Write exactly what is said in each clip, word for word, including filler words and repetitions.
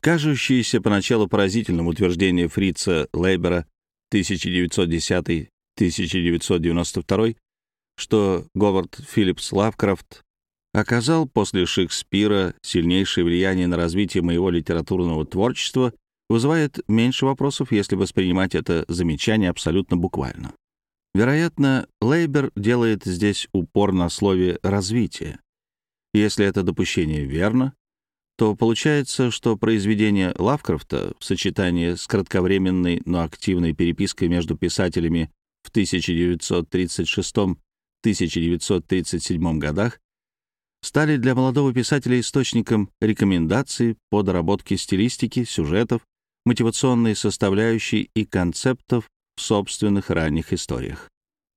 Кажущееся поначалу поразительным утверждение Фрица Лейбера тысяча девятьсот десятый — тысяча девятьсот девяносто второй, что Говард Филлипс Лавкрафт оказал после Шекспира сильнейшее влияние на развитие моего литературного творчества, вызывает меньше вопросов, если воспринимать это замечание абсолютно буквально. Вероятно, Лейбер делает здесь упор на слове «развитие». Если это допущение верно, то получается, что произведение Лавкрафта в сочетании с кратковременной, но активной перепиской между писателями в тысяча девятьсот тридцать шестом — тысяча девятьсот тридцать седьмом годах стали для молодого писателя источником рекомендаций по доработке стилистики, сюжетов, мотивационной составляющей и концептов в собственных ранних историях.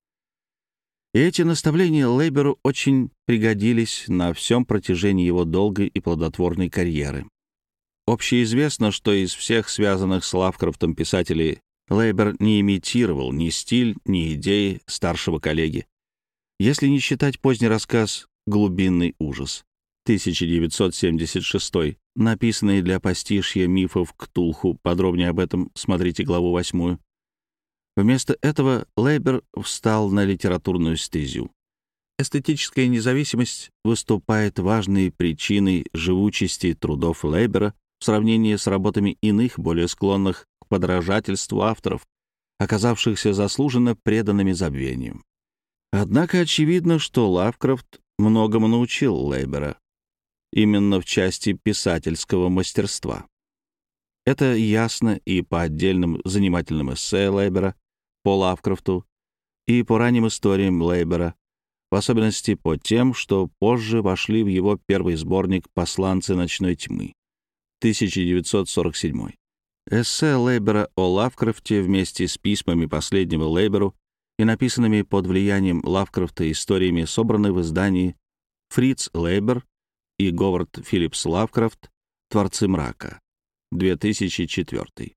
И эти наставления Лейберу очень пригодились на всем протяжении его долгой и плодотворной карьеры. Общеизвестно, что из всех связанных с Лавкрафтом писателей Лейбер не имитировал ни стиль, ни идеи старшего коллеги. Если не считать поздний рассказ «Глубинный ужас» тысяча девятьсот семьдесят шестой, написанный для пастишья мифов Ктулху, подробнее об этом смотрите главу восьмую. Вместо этого Лейбер встал на литературную стезю. Эстетическая независимость выступает важной причиной живучести трудов Лейбера в сравнении с работами иных, более склонных к подражательству авторов, оказавшихся заслуженно преданными забвению. Однако очевидно, что Лавкрафт многому научил Лейбера именно в части писательского мастерства. Это ясно и по отдельным занимательным эссе Лейбера по Лавкрафту и по ранним историям Лейбера, в особенности по тем, что позже вошли в его первый сборник «Посланцы ночной тьмы» тысяча девятьсот сорок седьмой. Эссе Лейбера о Лавкрафте вместе с письмами последнего Лейберу и написанными под влиянием Лавкрафта историями собраны в издании «Фриц Лейбер и Говард Филлипс Лавкрафт. Творцы мрака», две тысячи четвёртый.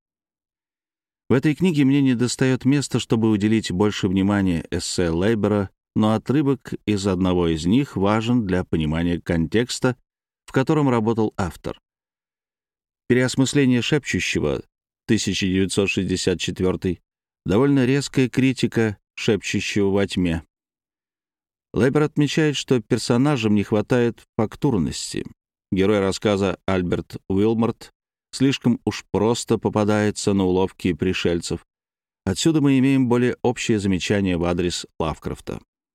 В этой книге мне недостает места, чтобы уделить больше внимания эссе Лейбера, но отрывок из одного из них важен для понимания контекста, в котором работал автор. «Переосмысление шепчущего» тысяча девятьсот шестьдесят четвёртый, довольно резкая критика шепчущего во тьме. Лейбер отмечает, что персонажам не хватает фактурности. Герой рассказа Альберт Уилморт слишком уж просто попадается на уловки пришельцев. Отсюда мы имеем более общее замечание в адрес Лавкрафта.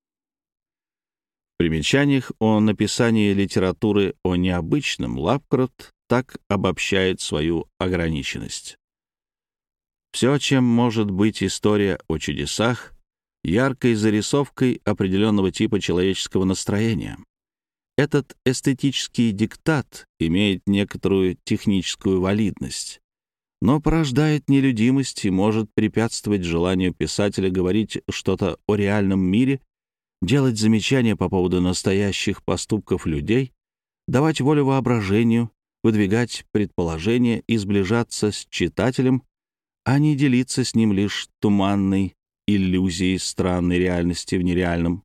В примечаниях о написании литературы о необычном Лавкрафт так обобщает свою ограниченность. Все, чем может быть история о чудесах, яркой зарисовкой определенного типа человеческого настроения. Этот эстетический диктат имеет некоторую техническую валидность, но порождает нелюдимость и может препятствовать желанию писателя говорить что-то о реальном мире, делать замечания по поводу настоящих поступков людей, давать волю воображению, выдвигать предположения и сближаться с читателем, а не делиться с ним лишь туманной иллюзией странной реальности в нереальном.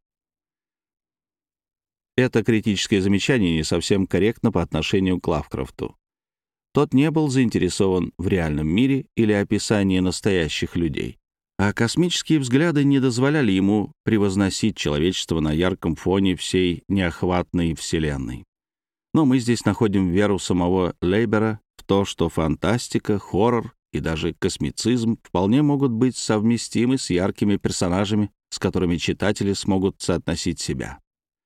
Это критическое замечание не совсем корректно по отношению к Лавкрафту. Тот не был заинтересован в реальном мире или описании настоящих людей, а космические взгляды не дозволяли ему превозносить человечество на ярком фоне всей неохватной Вселенной. Но мы здесь находим веру самого Лейбера в то, что фантастика, хоррор и даже космицизм вполне могут быть совместимы с яркими персонажами, с которыми читатели смогут соотносить себя.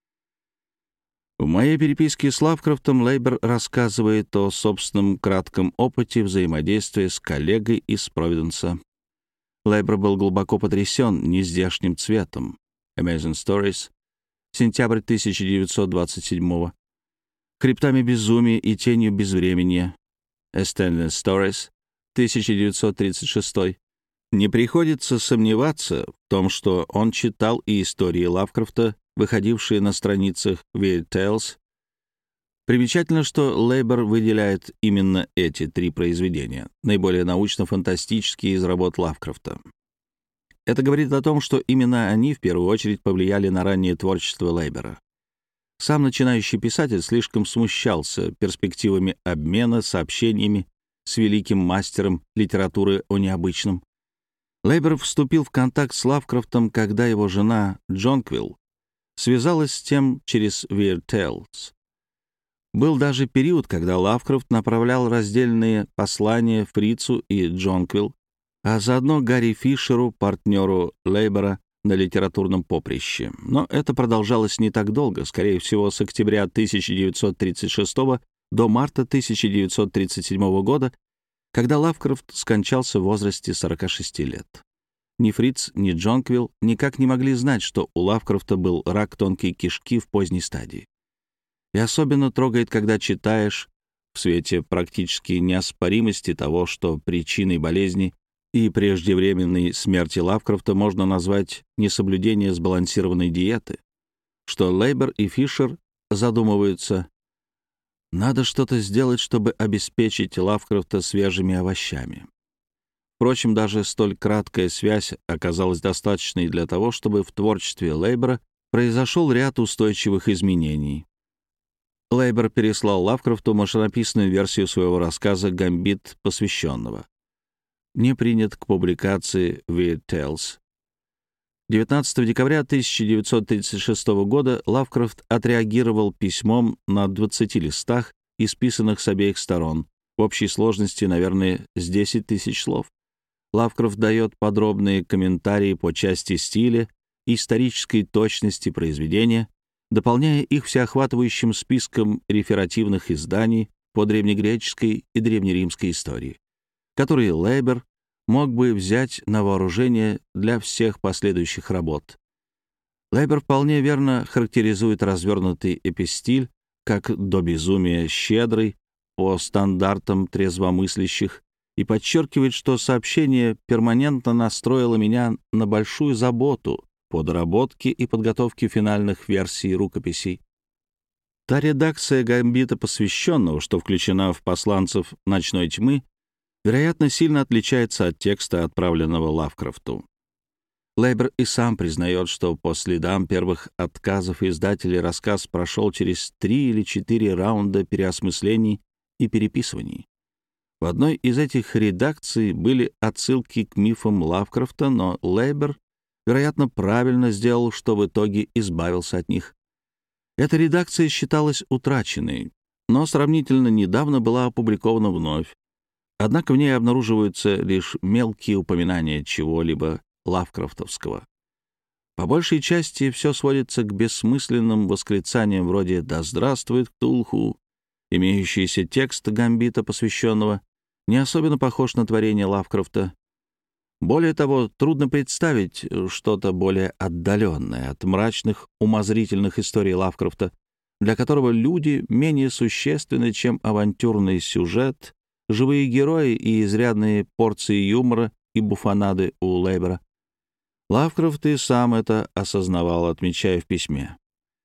В моей переписке с Лавкрафтом Лейбер рассказывает о собственном кратком опыте взаимодействия с коллегой из Провиденса. Лейбер был глубоко потрясен нездешним цветом. Amazing Stories, сентябрь тысяча девятьсот двадцать седьмого. Хребтами безумия и тенью безвременья. Astounding Stories, тысяча девятьсот тридцать шестой. Не приходится сомневаться в том, что он читал и истории Лавкрафта, выходившие на страницах Weird Tales. Примечательно, что Лейбер выделяет именно эти три произведения, наиболее научно-фантастические из работ Лавкрафта. Это говорит о том, что именно они в первую очередь повлияли на раннее творчество Лейбера. Сам начинающий писатель слишком смущался перспективами обмена сообщениями с великим мастером литературы о необычном. Лейбер вступил в контакт с Лавкрафтом, когда его жена Джонквилл связалась с тем через Weird Tales. Был даже период, когда Лавкрафт направлял раздельные послания Фрицу и Джонквилл, а заодно Гарри Фишеру, партнеру Лейбера на литературном поприще. Но это продолжалось не так долго, скорее всего, с октября тысяча девятьсот тридцать шестого до марта тысяча девятьсот тридцать седьмого года, когда Лавкрафт скончался в возрасте сорока шести лет. Ни Фриц, ни Джонквилл никак не могли знать, что у Лавкрафта был рак тонкой кишки в поздней стадии. И особенно трогает, когда читаешь, в свете практически неоспоримости того, что причиной болезни и преждевременной смерти Лавкрафта можно назвать несоблюдение сбалансированной диеты, что Лейбер и Фишер задумываются: надо что-то сделать, чтобы обеспечить Лавкрафта свежими овощами. Впрочем, даже столь краткая связь оказалась достаточной для того, чтобы в творчестве Лейбера произошел ряд устойчивых изменений. Лейбер переслал Лавкрафту машинописную версию своего рассказа «Гамбит посвященного». Не принят к публикации Weird Tales. девятнадцатого декабря тысяча девятьсот тридцать шестого года Лавкрафт отреагировал письмом на двадцати листах, исписанных с обеих сторон, в общей сложности, наверное, с десять тысяч слов. Лавкрафт дает подробные комментарии по части стиля и исторической точности произведения, дополняя их всеохватывающим списком реферативных изданий по древнегреческой и древнеримской истории, которые Лейбер мог бы взять на вооружение для всех последующих работ. Лейбер вполне верно характеризует развернутый эпистиль как до безумия щедрый по стандартам трезвомыслящих и подчеркивает, что сообщение перманентно настроило меня на большую заботу по доработке и подготовке финальных версий рукописей. Та редакция «Гамбита посвященного», что включена в «Посланцев ночной тьмы», вероятно, сильно отличается от текста, отправленного Лавкрафту. Лейбер и сам признает, что по следам первых отказов издателей рассказ прошел через три или четыре раунда переосмыслений и переписываний. В одной из этих редакций были отсылки к мифам Лавкрафта, но Лейбер, вероятно, правильно сделал, что в итоге избавился от них. Эта редакция считалась утраченной, но сравнительно недавно была опубликована вновь. Однако в ней обнаруживаются лишь мелкие упоминания чего-либо лавкрафтовского. По большей части все сводится к бессмысленным восклицаниям вроде «Да здравствует Ктулху!». Имеющийся текст Гамбита посвященного не особенно похож на творение Лавкрафта. Более того, трудно представить что-то более отдаленное от мрачных, умозрительных историй Лавкрафта, для которого люди менее существенны, чем авантюрный сюжет, живые герои и изрядные порции юмора и буфонады у Лейбера. Лавкрафт и сам это осознавал, отмечая в письме.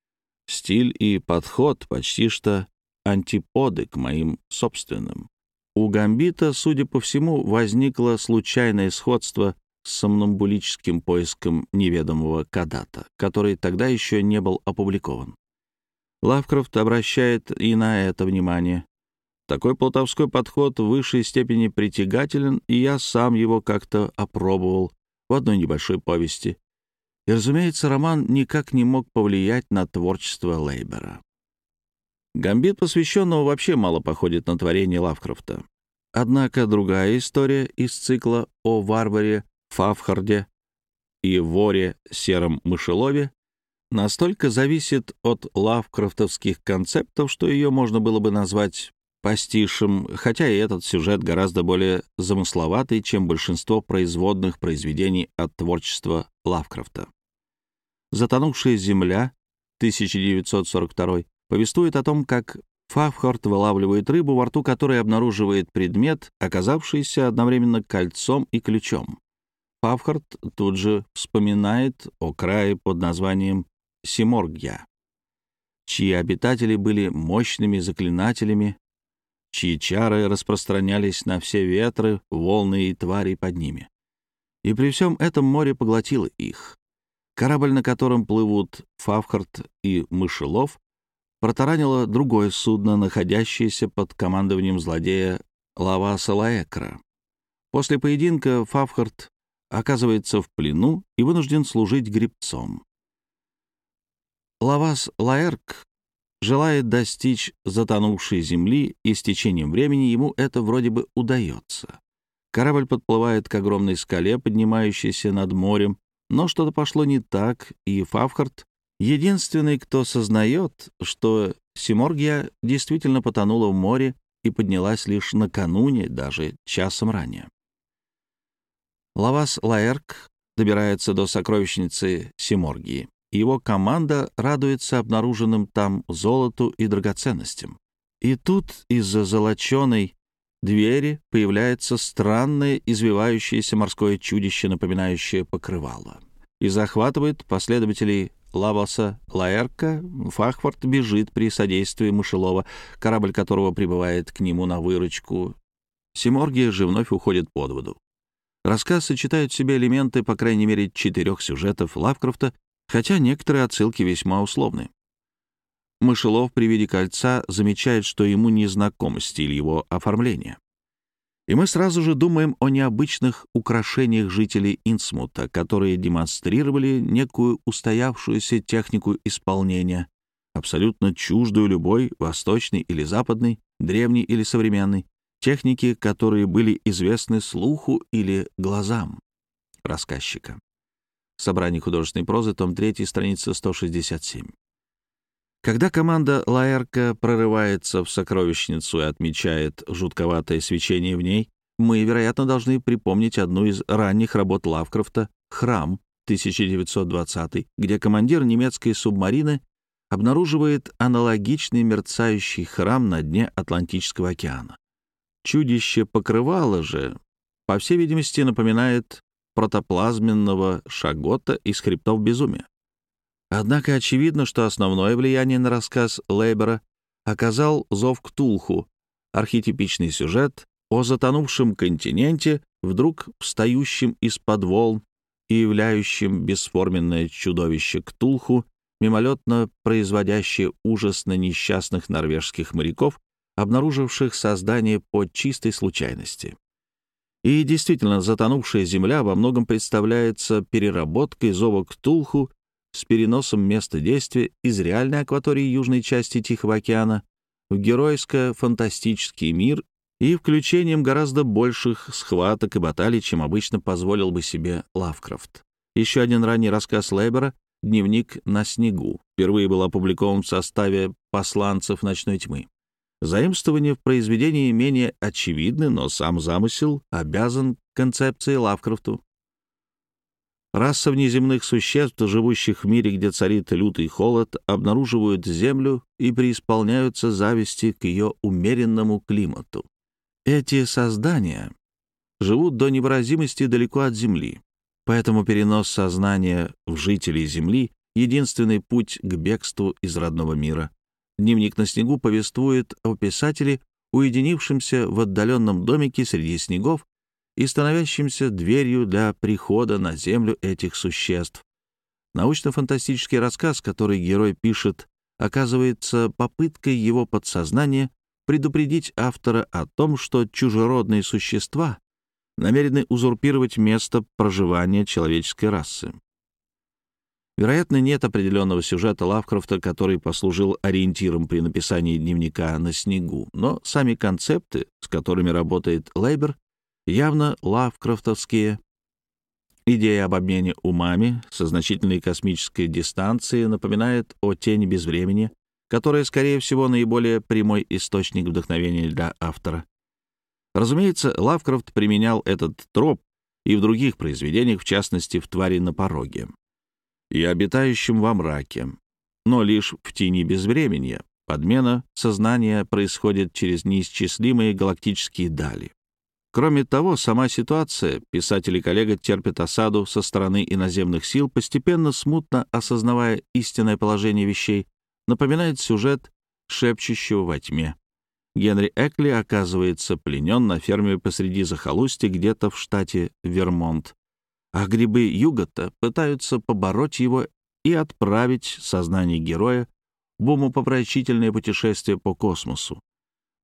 Стиль и подход почти что антиподы к моим собственным. У Гамбита, судя по всему, возникло случайное сходство с сомнамбулическим поиском неведомого Кадата, который тогда еще не был опубликован. Лавкрафт обращает и на это внимание. Такой плутовской подход в высшей степени притягателен, и я сам его как-то опробовал в одной небольшой повести. И, разумеется, роман никак не мог повлиять на творчество Лейбера. «Гамбит посвященного» вообще мало походит на творение Лавкрафта. Однако другая история из цикла о варваре Фавхарде и воре сером мышелове настолько зависит от лавкрафтовских концептов, что ее можно было бы назвать пастишем, хотя и этот сюжет гораздо более замысловатый, чем большинство производных произведений от творчества Лавкрафта. «Затонувшая земля» тысяча девятьсот сорок второй повествует о том, как Фавхард вылавливает рыбу, во рту которой обнаруживает предмет, оказавшийся одновременно кольцом и ключом. Фавхард тут же вспоминает о крае под названием Симоргья, чьи обитатели были мощными заклинателями, чьи чары распространялись на все ветры, волны и твари под ними. И при всем этом море поглотило их. Корабль, на котором плывут Фавхард и Мышелов, протаранило другое судно, находящееся под командованием злодея Лаваса Лаэкра. После поединка Фавхард оказывается в плену и вынужден служить гребцом. Лавас Лаэрк желает достичь затонувшей земли, и с течением времени ему это вроде бы удается. Корабль подплывает к огромной скале, поднимающейся над морем, но что-то пошло не так, и Фавхард — единственный, кто сознает, что Симоргия действительно потонула в море и поднялась лишь накануне, даже часом ранее. Лавас Лаэрк добирается до сокровищницы Симоргии. Его команда радуется обнаруженным там золоту и драгоценностям. И тут из-за золоченой двери появляется странное извивающееся морское чудище, напоминающее покрывало, и захватывает последователей Лаваса Лаэрка. Фавхард бежит при содействии мышелова, корабль которого прибывает к нему на выручку. Симоргия же вновь уходит под воду. Рассказ сочетает в себе элементы, по крайней мере, четырех сюжетов Лавкрафта, хотя некоторые отсылки весьма условны. Мышелов при виде кольца замечает, что ему не знаком стиль его оформления. И мы сразу же думаем о необычных украшениях жителей Инсмута, которые демонстрировали некую устоявшуюся технику исполнения, абсолютно чуждую любой восточной или западной, древней или современной, техники, которые были известны слуху или глазам рассказчика. Собрание художественной прозы, том три, страница сто шестьдесят семь. Когда команда Лаэрка прорывается в сокровищницу и отмечает жутковатое свечение в ней, мы, вероятно, должны припомнить одну из ранних работ Лавкрафта «Храм» тысяча девятьсот двадцатый, где командир немецкой субмарины обнаруживает аналогичный мерцающий храм на дне Атлантического океана. Чудище покрывало же, по всей видимости, напоминает протоплазменного шагота из «Хребтов безумия». Однако очевидно, что основное влияние на рассказ Лейбера оказал «Зов Ктулху», архетипичный сюжет о затонувшем континенте, вдруг встающем из-под волн и являющем бесформенное чудовище Ктулху, мимолетно производящее ужас на несчастных норвежских моряков, обнаруживших создание по чистой случайности. И действительно, затонувшая земля во многом представляется переработкой зова Ктулху с переносом места действия из реальной акватории южной части Тихого океана в геройско-фантастический мир и включением гораздо больших схваток и баталий, чем обычно позволил бы себе Лавкрафт. Еще один ранний рассказ Лейбера «Дневник на снегу» впервые был опубликован в составе «Посланцев ночной тьмы». Заимствования в произведении менее очевидны, но сам замысел обязан концепции Лавкрафту. Раса внеземных существ, живущих в мире, где царит лютый холод, обнаруживают Землю и преисполняются зависти к ее умеренному климату. Эти создания живут до невыразимости далеко от Земли, поэтому перенос сознания в жителей Земли — единственный путь к бегству из родного мира. «Дневник на снегу» повествует о писателе, уединившемся в отдаленном домике среди снегов и становящимся дверью для прихода на Землю этих существ. Научно-фантастический рассказ, который герой пишет, оказывается попыткой его подсознания предупредить автора о том, что чужеродные существа намерены узурпировать место проживания человеческой расы. Вероятно, нет определенного сюжета Лавкрафта, который послужил ориентиром при написании «Дневника на снегу», но сами концепты, с которыми работает Лейбер, явно лавкрафтовские. Идея об обмене умами со значительной космической дистанции напоминает о тени безвремени, которая, скорее всего, наиболее прямой источник вдохновения для автора. Разумеется, Лавкрафт применял этот троп и в других произведениях, в частности, в «Твари на пороге» и «Обитающем во мраке», но лишь в «Тени безвременья». Подмена сознания происходит через неисчислимые галактические дали. Кроме того, сама ситуация, писатель и коллега терпят осаду со стороны иноземных сил, постепенно смутно осознавая истинное положение вещей, напоминает сюжет «Шепчущего во тьме». Генри Экли оказывается пленен на ферме посреди захолустья где-то в штате Вермонт, а грибы Югота пытаются побороть его и отправить сознание героя в умопомрачительное путешествие по космосу.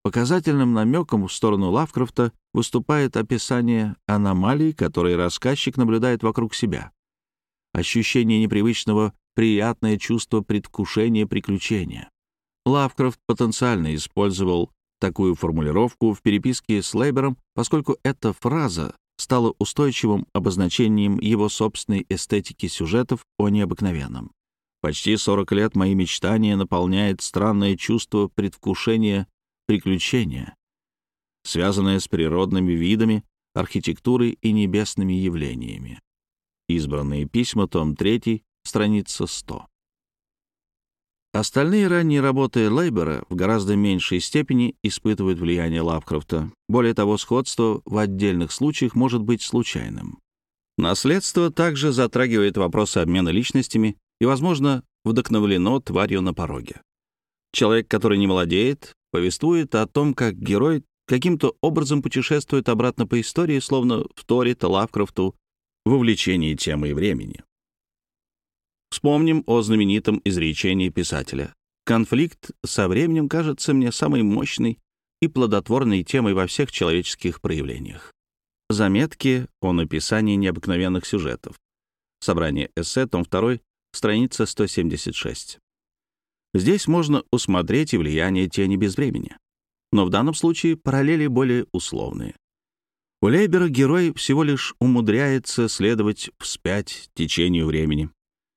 Показательным намеком в сторону Лавкрафта выступает описание аномалий, которые рассказчик наблюдает вокруг себя. Ощущение непривычного, приятное чувство предвкушения приключения. Лавкрафт потенциально использовал такую формулировку в переписке с Лейбером, поскольку эта фраза стала устойчивым обозначением его собственной эстетики сюжетов о необыкновенном. Почти сорок лет мои мечтания наполняет странное чувство предвкушения приключения, связанное с природными видами, архитектурой и небесными явлениями. Избранные письма, том три, страница сто. Остальные ранние работы Лейбера в гораздо меньшей степени испытывают влияние Лавкрафта. Более того, сходство в отдельных случаях может быть случайным. Наследство также затрагивает вопросы обмена личностями и, возможно, вдохновлено «Тварью на пороге». Человек, который не молодеет, повествует о том, как герой каким-то образом путешествует обратно по истории, словно вторит Лавкрафту в увлечении темой времени. Вспомним о знаменитом изречении писателя. «Конфликт со временем кажется мне самой мощной и плодотворной темой во всех человеческих проявлениях». Заметки о написании необыкновенных сюжетов. Собрание эссе, том два, страница сто семьдесят шесть. Здесь можно усмотреть и влияние тени безвремени. Но в данном случае параллели более условные. У Лейбера герой всего лишь умудряется следовать вспять течению времени.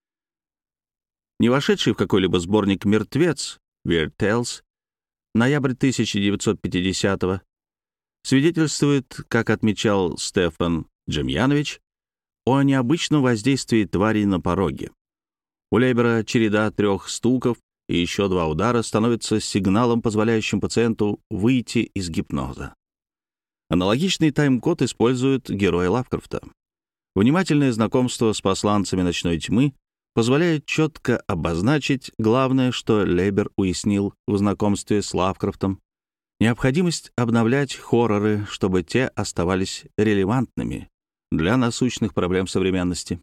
Не вошедший в какой-либо сборник «Мертвец» Weird Tales, ноябрь тысяча девятьсот пятидесятого, свидетельствует, как отмечал Стефан Джемьянович, о необычном воздействии тварей на пороге. У Лейбера череда трех стуков и еще два удара становится сигналом, позволяющим пациенту выйти из гипноза. Аналогичный тайм-код используют герои Лавкрафта. Внимательное знакомство с посланцами ночной тьмы позволяет четко обозначить главное, что Лейбер уяснил в знакомстве с Лавкрафтом: необходимость обновлять хорроры, чтобы те оставались релевантными для насущных проблем современности.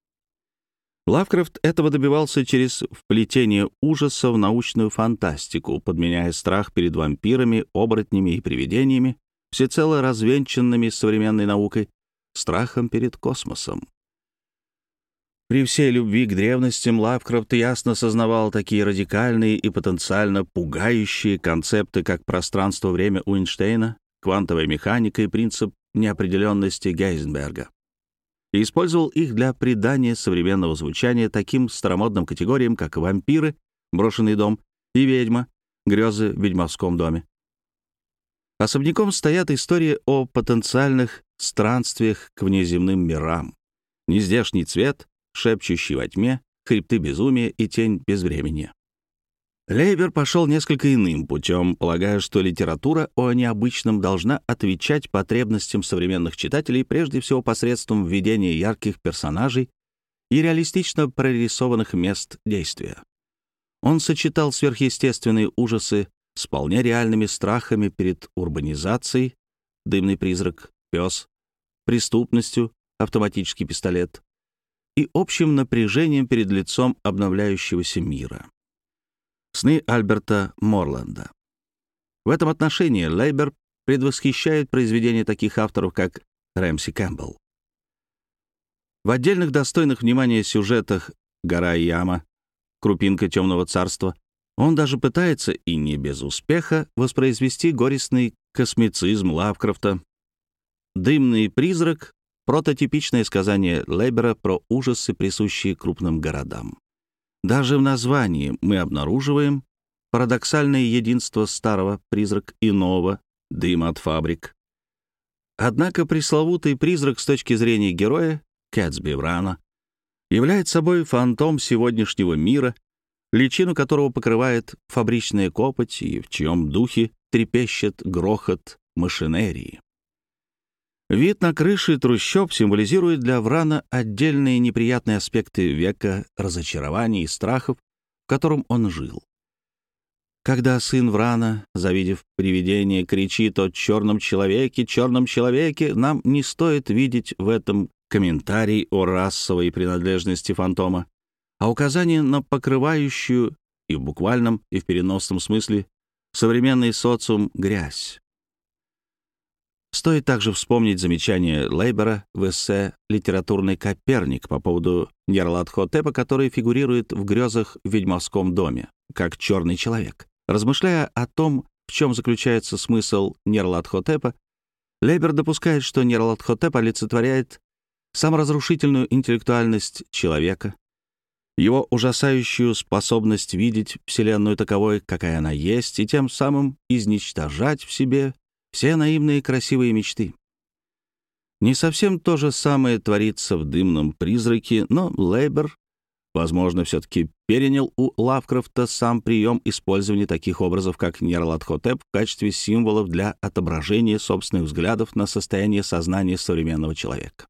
Лавкрафт этого добивался через вплетение ужаса в научную фантастику, подменяя страх перед вампирами, оборотнями и привидениями, всецело развенчанными современной наукой, страхом перед космосом. При всей любви к древностям Лавкрафт ясно сознавал такие радикальные и потенциально пугающие концепты, как пространство-время Уинштейна, квантовая механика и принцип неопределенности Гейзенберга, и использовал их для придания современного звучания таким старомодным категориям, как вампиры, брошенный дом и ведьма, грезы в ведьмовском доме. Особняком стоят истории о потенциальных странствиях к внеземным мирам, нездешний цвет, шепчущий во тьме, хребты безумия и тень безвременья. Лейбер пошел несколько иным путем, полагая, что литература о необычном должна отвечать потребностям современных читателей прежде всего посредством введения ярких персонажей и реалистично прорисованных мест действия. Он сочетал сверхъестественные ужасы с вполне реальными страхами перед урбанизацией, дымный призрак, пес, преступностью, автоматический пистолет и общим напряжением перед лицом обновляющегося мира. Сны Альберта Морланда. В этом отношении Лейбер предвосхищает произведения таких авторов, как Рэмси Кэмпбелл. В отдельных достойных внимания сюжетах «Гора и яма», «Крупинка темного царства» он даже пытается, и не без успеха, воспроизвести горестный космицизм Лавкрафта. «Дымный призрак» — прототипичное сказание Лейбера про ужасы, присущие крупным городам. Даже в названии мы обнаруживаем парадоксальное единство старого призрак и нового дыма от фабрик. Однако пресловутый призрак с точки зрения героя, Кэтсби Врана, является собой фантом сегодняшнего мира, личину которого покрывает фабричная копоть и в чьем духе трепещет грохот машинерии. Вид на крыши трущоб символизирует для Врана отдельные неприятные аспекты века разочарований и страхов, в котором он жил. Когда сын Врана, завидев привидение, кричит о черном человеке, черном человеке, нам не стоит видеть в этом комментарий о расовой принадлежности фантома, а указание на покрывающую и в буквальном, и в переносном смысле Современный социум — грязь. Стоит также вспомнить замечание Лейбера в эссе «Литературный Коперник» по поводу Нерлат-Хотепа, который фигурирует в грезах в ведьмовском доме, как черный человек. Размышляя о том, в чем заключается смысл Нерлат-Хотепа, Лейбер допускает, что Нерлат-Хотеп олицетворяет саморазрушительную интеллектуальность человека, его ужасающую способность видеть Вселенную таковой, какая она есть, и тем самым изничтожать в себе все наивные красивые мечты. Не совсем то же самое творится в «Дымном призраке», но Лейбер, возможно, все-таки перенял у Лавкрафта сам прием использования таких образов, как Нерлат-Хотеп, в качестве символов для отображения собственных взглядов на состояние сознания современного человека.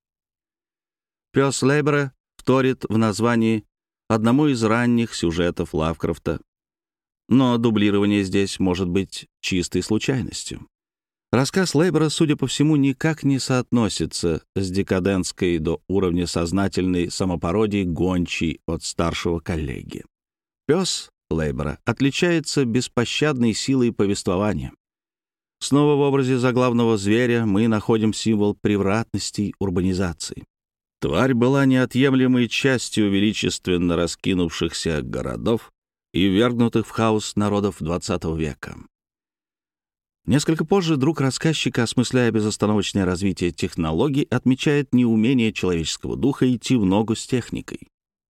Пес Лейбера вторит в названии одному из ранних сюжетов Лавкрафта, но дублирование здесь может быть чистой случайностью. Рассказ Лейбера, судя по всему, никак не соотносится с декадентской до уровня сознательной самопародии гончей от старшего коллеги. Пес Лейбера отличается беспощадной силой повествования. Снова в образе заглавного зверя мы находим символ превратностей урбанизации. Тварь была неотъемлемой частью величественно раскинувшихся городов и ввергнутых в хаос народов двадцатого века. Несколько позже друг рассказчика, осмысляя безостановочное развитие технологий, отмечает неумение человеческого духа идти в ногу с техникой.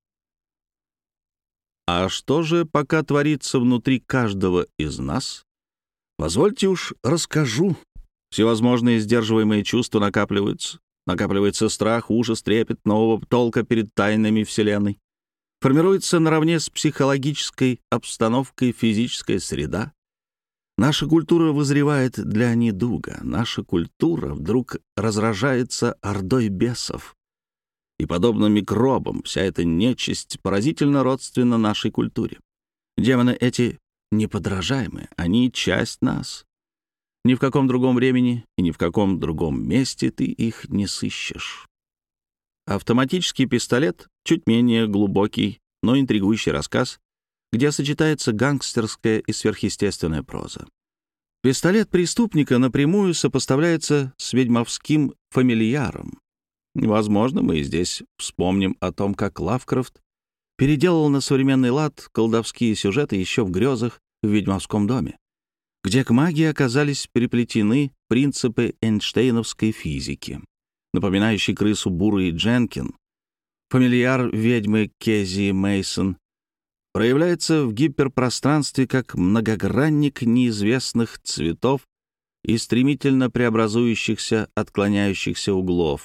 А что же пока творится внутри каждого из нас? Позвольте уж расскажу. Всевозможные сдерживаемые чувства накапливаются. Накапливается страх, ужас, трепет нового толка перед тайнами Вселенной. Формируется наравне с психологической обстановкой физическая среда. Наша культура вызревает для недуга. Наша культура вдруг разражается ордой бесов. И, подобно микробам, вся эта нечисть поразительно родственна нашей культуре. Демоны эти неподражаемые, они часть нас. Ни в каком другом времени и ни в каком другом месте ты их не сыщешь. «Автоматический пистолет» — чуть менее глубокий, но интригующий рассказ, где сочетается гангстерская и сверхъестественная проза. Пистолет преступника напрямую сопоставляется с ведьмовским фамильяром. Возможно, мы здесь вспомним о том, как Лавкрафт переделал на современный лад колдовские сюжеты еще в грезах в ведьмовском доме, где к магии оказались переплетены принципы эйнштейновской физики. Напоминающий крысу Бурый Дженкин, фамильяр ведьмы Кези Мейсон проявляется в гиперпространстве как многогранник неизвестных цветов и стремительно преобразующихся, отклоняющихся углов.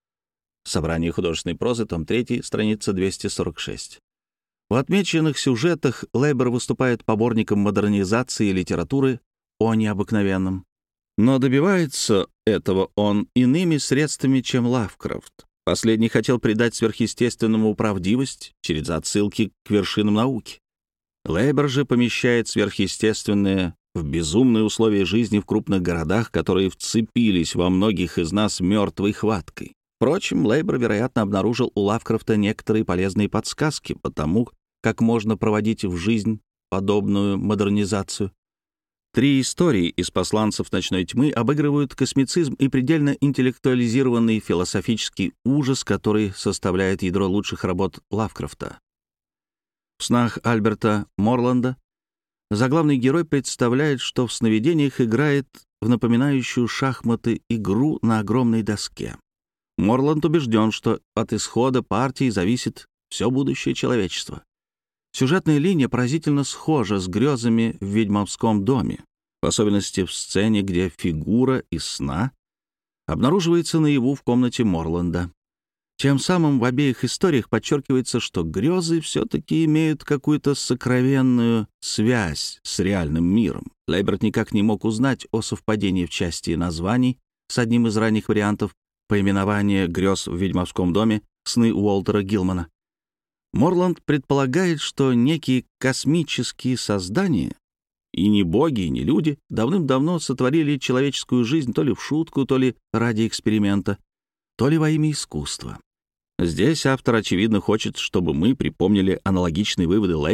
Собрание художественной прозы, том три, страница двести сорок шесть. В отмеченных сюжетах Лейбер выступает поборником модернизации литературы о необыкновенном. Но добивается этого он иными средствами, чем Лавкрафт. Последний хотел придать сверхъестественному правдивость через отсылки к вершинам науки. Лейбер же помещает сверхъестественное в безумные условия жизни в крупных городах, которые вцепились во многих из нас мертвой хваткой. Впрочем, Лейбер, вероятно, обнаружил у Лавкрафта некоторые полезные подсказки по тому, как можно проводить в жизнь подобную модернизацию. Три истории из «Посланцев ночной тьмы» обыгрывают космицизм и предельно интеллектуализированный философический ужас, который составляет ядро лучших работ Лавкрафта. В снах Альберта Морланда заглавный герой представляет, что в сновидениях играет в напоминающую шахматы игру на огромной доске. Морланд убежден, что от исхода партии зависит все будущее человечества. Сюжетная линия поразительно схожа с грезами в ведьмовском доме, в особенности в сцене, где фигура из сна обнаруживается наяву в комнате Морланда. Тем самым в обеих историях подчеркивается, что грезы все-таки имеют какую-то сокровенную связь с реальным миром. Лейбер никак не мог узнать о совпадении в части названий с одним из ранних вариантов поименования грез в ведьмовском доме «Сны Уолтера Гилмана». Морланд предполагает, что некие космические создания, и не боги, и не люди, давным-давно сотворили человеческую жизнь то ли в шутку, то ли ради эксперимента, то ли во имя искусства. Здесь автор, очевидно, хочет, чтобы мы припомнили аналогичные выводы Лейка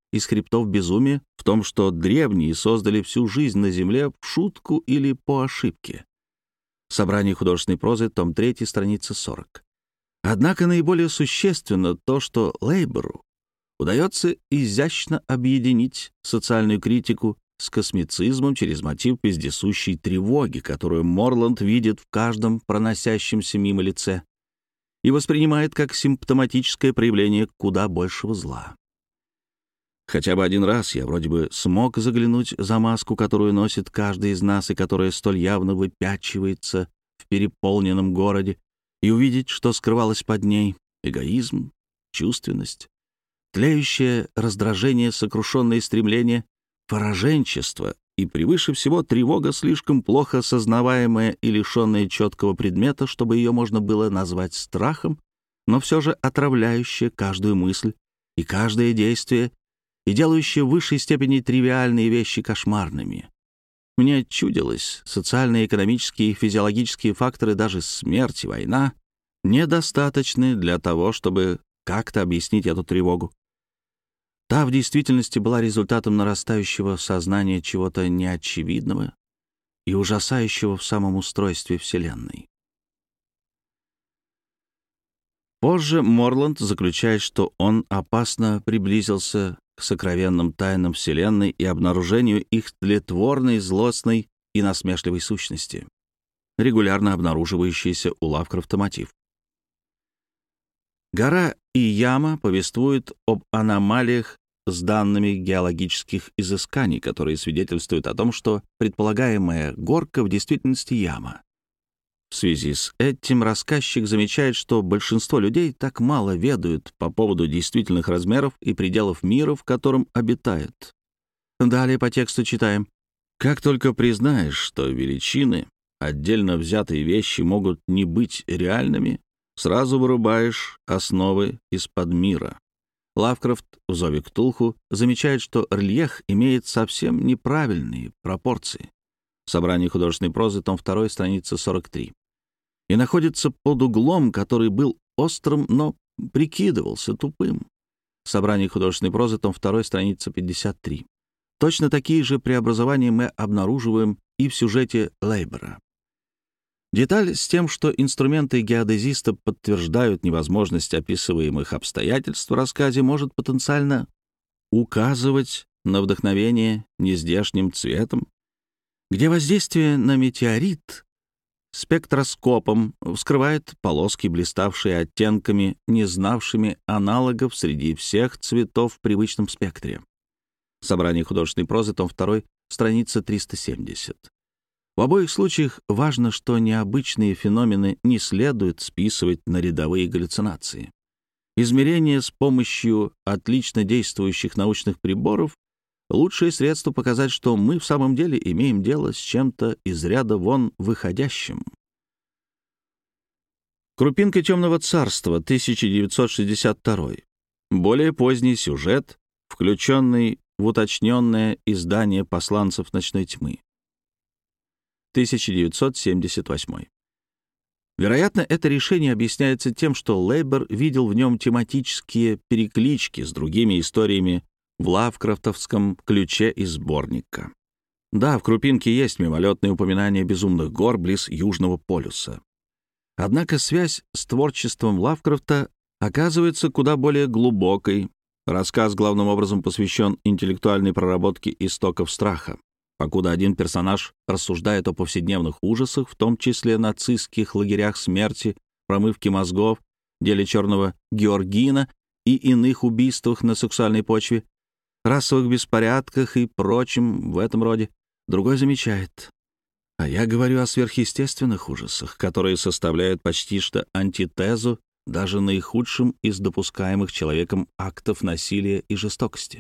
из хребтов безумия в том, что древние создали всю жизнь на Земле в шутку или по ошибке. Собрание художественной прозы, том три, страница сорок. Однако наиболее существенно то, что Лейберу удается изящно объединить социальную критику с космицизмом через мотив вездесущей тревоги, которую Морланд видит в каждом проносящемся мимо лице и воспринимает как симптоматическое проявление куда большего зла. Хотя бы один раз я вроде бы смог заглянуть за маску, которую носит каждый из нас и которая столь явно выпячивается в переполненном городе, и увидеть, что скрывалось под ней: эгоизм, чувственность, тлеющее раздражение, сокрушенное стремление, пораженчество и, превыше всего, тревога, слишком плохо осознаваемая и лишенная четкого предмета, чтобы ее можно было назвать страхом, но все же отравляющая каждую мысль и каждое действие и делающая в высшей степени тривиальные вещи кошмарными. Мне чудилось, социальные, экономические и физиологические факторы, даже смерть и война, недостаточны для того, чтобы как-то объяснить эту тревогу. Та в действительности была результатом нарастающего сознания чего-то неочевидного и ужасающего в самом устройстве Вселенной. Позже Морланд заключает, что он опасно приблизился к сокровенным тайнам Вселенной и обнаружению их тлетворной, злостной и насмешливой сущности, регулярно обнаруживающейся у Лавкрафта мотив. Гора и яма повествуют об аномалиях с данными геологических изысканий, которые свидетельствуют о том, что предполагаемая горка в действительности яма. В связи с этим рассказчик замечает, что большинство людей так мало ведают по поводу действительных размеров и пределов мира, в котором обитают. Далее по тексту читаем: «Как только признаешь, что величины, отдельно взятые вещи, могут не быть реальными, сразу вырубаешь основы из-под мира». Лавкрафт в «Зове Ктулху» замечает, что рельеф имеет совсем неправильные пропорции. Собрание художественной прозы, том два, страница сорок три. И находится под углом, который был острым, но прикидывался тупым. Собрание художественной прозы, том два, страница пятьдесят три. Точно такие же преобразования мы обнаруживаем и в сюжете Лейбера. Деталь с тем, что инструменты геодезиста подтверждают невозможность описываемых обстоятельств в рассказе, может потенциально указывать на вдохновение нездешним цветом, где воздействие на метеорит спектроскопом вскрывает полоски, блиставшие оттенками, не знавшими аналогов среди всех цветов в привычном спектре. Собрание художественной прозы, том два, страница триста семьдесят. В обоих случаях важно, что необычные феномены не следует списывать на рядовые галлюцинации. Измерение с помощью отлично действующих научных приборов — лучшее средство показать, что мы в самом деле имеем дело с чем-то из ряда вон выходящим. «Крупинка темного царства», тысяча девятьсот шестьдесят второй. Более поздний сюжет, включенный в уточненное издание «Посланцев ночной тьмы», тысяча девятьсот семьдесят восьмой. Вероятно, это решение объясняется тем, что Лейбер видел в нем тематические переклички с другими историями в лавкрафтовском ключе из сборника. Да, в «Крупинке» есть мимолетные упоминания безумных гор близ Южного полюса. Однако связь с творчеством Лавкрафта оказывается куда более глубокой. Рассказ главным образом посвящен интеллектуальной проработке истоков страха, покуда один персонаж рассуждает о повседневных ужасах, в том числе нацистских лагерях смерти, промывке мозгов, деле черного Георгина и иных убийствах на сексуальной почве, расовых беспорядках и прочем в этом роде, другой замечает: а я говорю о сверхъестественных ужасах, которые составляют почти что антитезу даже наихудшим из допускаемых человеком актов насилия и жестокости.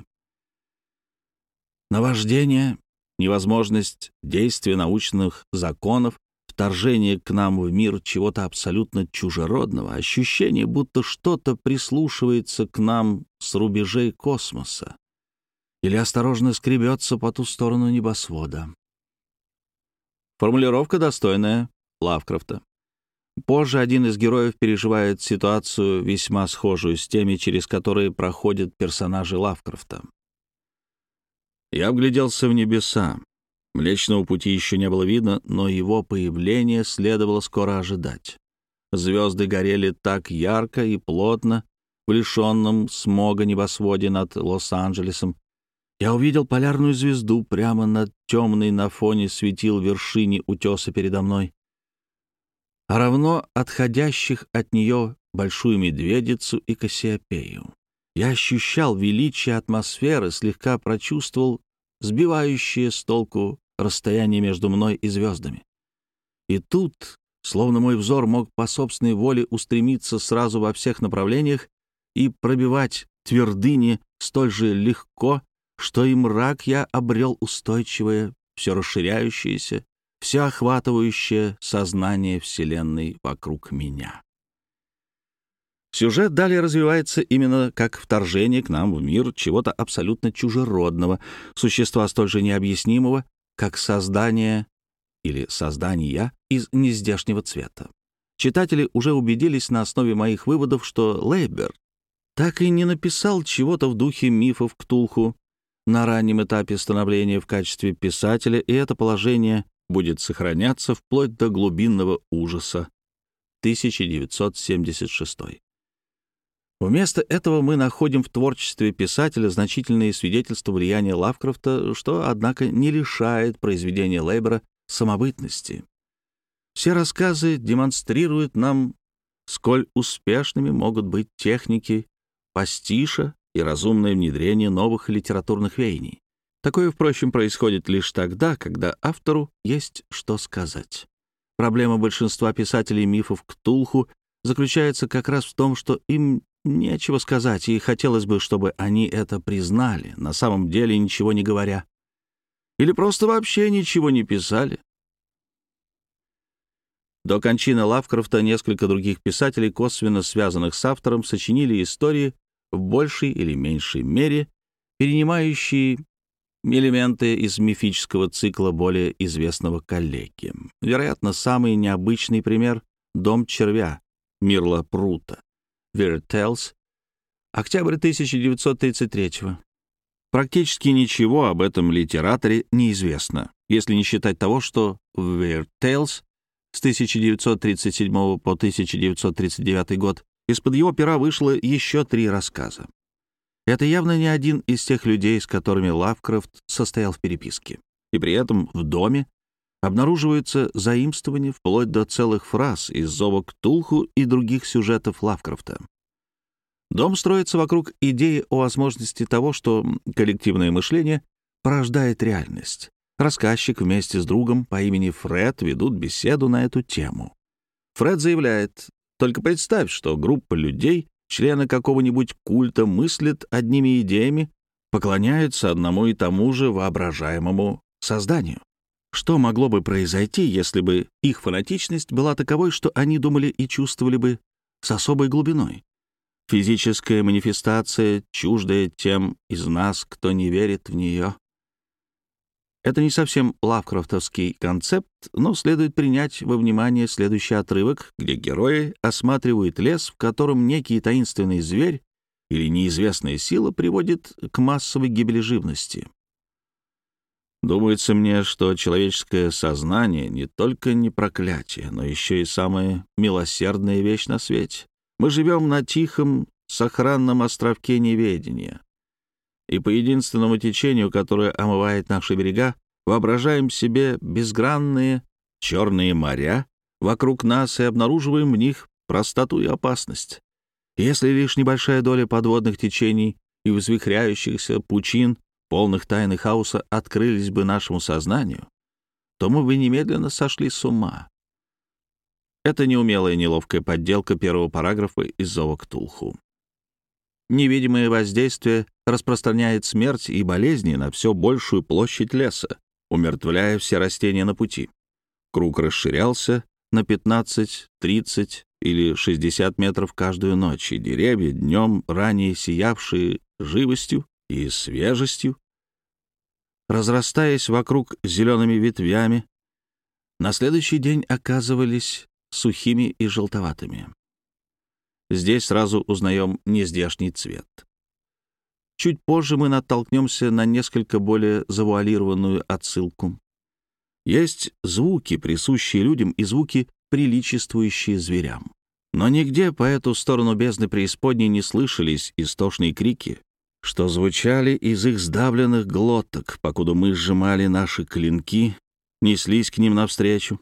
Наваждение, невозможность действия научных законов, вторжение к нам в мир чего-то абсолютно чужеродного, ощущение, будто что-то прислушивается к нам с рубежей космоса или осторожно скребется по ту сторону небосвода. Формулировка, достойная Лавкрафта. Позже один из героев переживает ситуацию, весьма схожую с теми, через которые проходят персонажи Лавкрафта. Я вгляделся в небеса. Млечного пути еще не было видно, но его появление следовало скоро ожидать. Звезды горели так ярко и плотно в лишенном смога небосводе над Лос-Анджелесом. Я увидел полярную звезду прямо над темной на фоне светил вершине утеса передо мной, а равно отходящих от нее большую медведицу и Кассиопею. Я ощущал величие атмосферы, слегка прочувствовал сбивающее с толку расстояние между мной и звездами. И тут, словно мой взор мог по собственной воле устремиться сразу во всех направлениях и пробивать твердыни столь же легко, что и мрак, я обрел устойчивое, все расширяющееся, все охватывающее сознание Вселенной вокруг меня. Сюжет далее развивается именно как вторжение к нам в мир чего-то абсолютно чужеродного, существа столь же необъяснимого, как создание или создания из нездешнего цвета. Читатели уже убедились на основе моих выводов, что Лейбер так и не написал чего-то в духе мифов Ктулху на раннем этапе становления в качестве писателя, и это положение будет сохраняться вплоть до глубинного ужаса тысяча девятьсот семьдесят шестой. Вместо этого мы находим в творчестве писателя значительные свидетельства влияния Лавкрафта, что, однако, не лишает произведения Лейбера самобытности. Все рассказы демонстрируют нам, сколь успешными могут быть техники пастиша и разумное внедрение новых литературных веяний. Такое, впрочем, происходит лишь тогда, когда автору есть что сказать. Проблема большинства писателей мифов Ктулху заключается как раз в том, что им нечего сказать, и хотелось бы, чтобы они это признали, на самом деле ничего не говоря. Или просто вообще ничего не писали. До кончины Лавкрафта несколько других писателей, косвенно связанных с автором, сочинили истории в большей или меньшей мере, перенимающие элементы из мифического цикла более известного коллеги. Вероятно, самый необычный пример — «Дом червя» Мирла Прута, Weird Tales, октябрь тысяча девятьсот тридцать третьего. Практически ничего об этом литераторе неизвестно, если не считать того, что в Weird Tales с тысяча девятьсот тридцать седьмого по тысяча девятьсот тридцать девятый год из-под его пера вышло еще три рассказа. Это явно не один из тех людей, с которыми Лавкрафт состоял в переписке. И при этом в доме обнаруживаются заимствования вплоть до целых фраз из «Зова Ктулху» и других сюжетов Лавкрафта. Дом строится вокруг идеи о возможности того, что коллективное мышление порождает реальность. Рассказчик вместе с другом по имени Фред ведут беседу на эту тему. Фред заявляет: «Только представь, что группа людей, члены какого-нибудь культа, мыслят одними идеями, поклоняются одному и тому же воображаемому созданию. Что могло бы произойти, если бы их фанатичность была таковой, что они думали и чувствовали бы с особой глубиной? Физическая манифестация, чуждая тем из нас, кто не верит в нее». Это не совсем лавкрафтовский концепт, но следует принять во внимание следующий отрывок, где герои осматривают лес, в котором некий таинственный зверь или неизвестная сила приводит к массовой гибели живности. «Думается мне, что человеческое сознание не только не проклятие, но еще и самая милосердная вещь на свете. Мы живем на тихом, сохранном островке неведения, и по единственному течению, которое омывает наши берега, воображаем себе безгранные черные моря вокруг нас и обнаруживаем в них простоту и опасность. Если лишь небольшая доля подводных течений и взвихряющихся пучин, полных тайны хаоса, открылись бы нашему сознанию, то мы бы немедленно сошли с ума». Это неумелая неловкая подделка первого параграфа из «Зова Ктулху». Невидимое воздействие распространяет смерть и болезни на все большую площадь леса, умертвляя все растения на пути. Круг расширялся на пятнадцать, тридцать или шестьдесят метров каждую ночь, и деревья, днем ранее сиявшие живостью и свежестью, разрастаясь вокруг зелеными ветвями, на следующий день оказывались сухими и желтоватыми. Здесь сразу узнаем нездешний цвет. Чуть позже мы натолкнемся на несколько более завуалированную отсылку. Есть звуки, присущие людям, и звуки, приличествующие зверям. Но нигде по эту сторону бездны преисподней не слышались истошные крики, что звучали из их сдавленных глоток, покуда мы сжимали наши клинки, неслись к ним навстречу.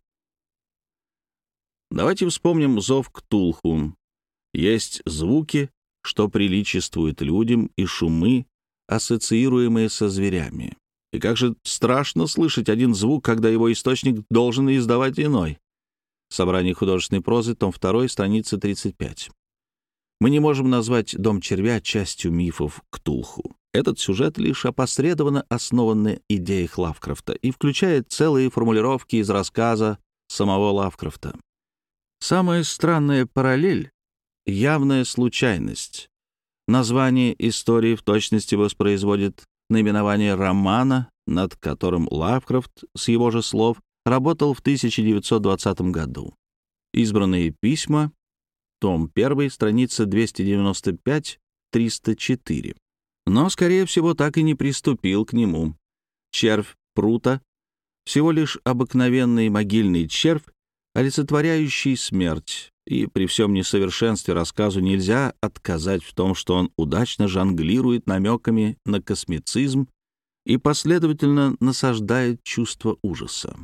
Давайте вспомним зов Ктулху. Есть звуки, что приличествуют людям, и шумы, ассоциируемые со зверями. И как же страшно слышать один звук, когда его источник должен издавать иной. Собрание художественной прозы, том два, страница тридцать пять. Мы не можем назвать «Дом червя» частью мифов Ктулху. Этот сюжет лишь опосредованно основан на идеях Лавкрафта и включает целые формулировки из рассказа самого Лавкрафта. Самая странная параллель — явная случайность. Название истории в точности воспроизводит наименование романа, над которым Лавкрафт, с его же слов, работал в тысяча девятьсот двадцатом году. Избранные письма, том один, страница двести девяносто пять — триста четыре. Но, скорее всего, так и не приступил к нему. Червь Прута — всего лишь обыкновенный могильный червь, олицетворяющий смерть, и при всем несовершенстве рассказу нельзя отказать в том, что он удачно жонглирует намеками на космицизм и последовательно насаждает чувство ужаса.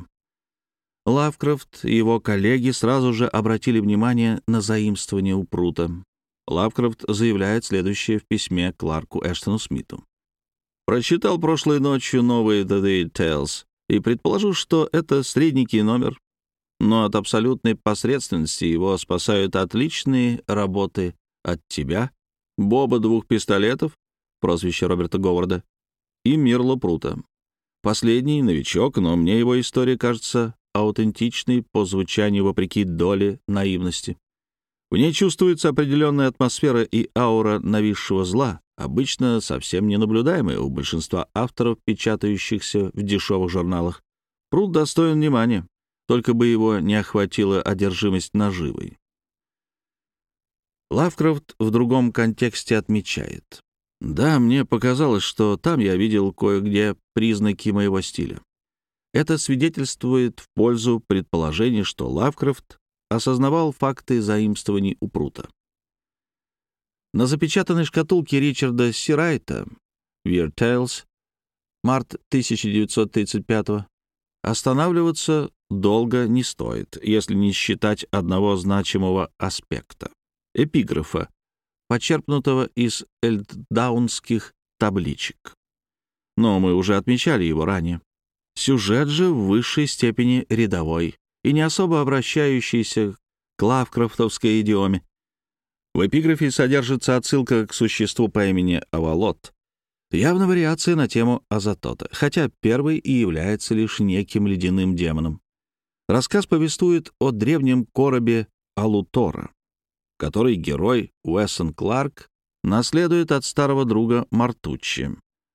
Лавкрафт и его коллеги сразу же обратили внимание на заимствование у Прута. Лавкрафт заявляет следующее в письме Кларку Эштону Смиту. «Прочитал прошлой ночью новый The Day Tales и предположу, что это средненький номер, но от абсолютной посредственности его спасают отличные работы от тебя, Боба двух пистолетов, прозвище Роберта Говарда, и Мирло Прута. Последний — новичок, но мне его история кажется аутентичной по звучанию вопреки доле наивности. В ней чувствуется определенная атмосфера и аура нависшего зла, обычно совсем не наблюдаемая у большинства авторов, печатающихся в дешевых журналах. Прут достоин внимания, только бы его не охватила одержимость наживой». Лавкрафт в другом контексте отмечает: «Да, мне показалось, что там я видел кое-где признаки моего стиля. Это свидетельствует в пользу предположения, что Лавкрафт осознавал факты заимствований у Прута». На запечатанной шкатулке Ричарда Сирайта «Weird Tales», март тысяча девятьсот тридцать пятого, останавливаться долго не стоит, если не считать одного значимого аспекта — эпиграфа, почерпнутого из эльдаунских табличек. Но мы уже отмечали его ранее. Сюжет же в высшей степени рядовой и не особо обращающийся к лавкрафтовской идиоме. В эпиграфе содержится отсылка к существу по имени Авалот, явно вариация на тему Азатота, хотя первый и является лишь неким ледяным демоном. Рассказ повествует о древнем коробе Алутора, который герой Уэссон Кларк наследует от старого друга Мартуччи.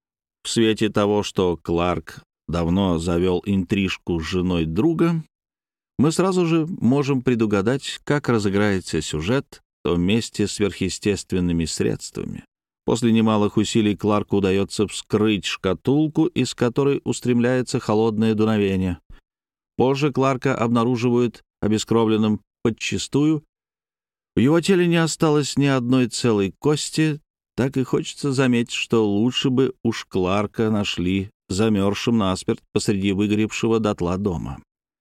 В свете того, что Кларк давно завел интрижку с женой друга, мы сразу же можем предугадать, как разыграется сюжет в том месте сверхъестественными средствами. После немалых усилий Кларку удается вскрыть шкатулку, из которой устремляется холодное дуновение. Позже Кларка обнаруживают обескровленным подчистую. В его теле не осталось ни одной целой кости, так и хочется заметить, что лучше бы уж Кларка нашли замерзшим насмерть посреди выгоревшего дотла дома.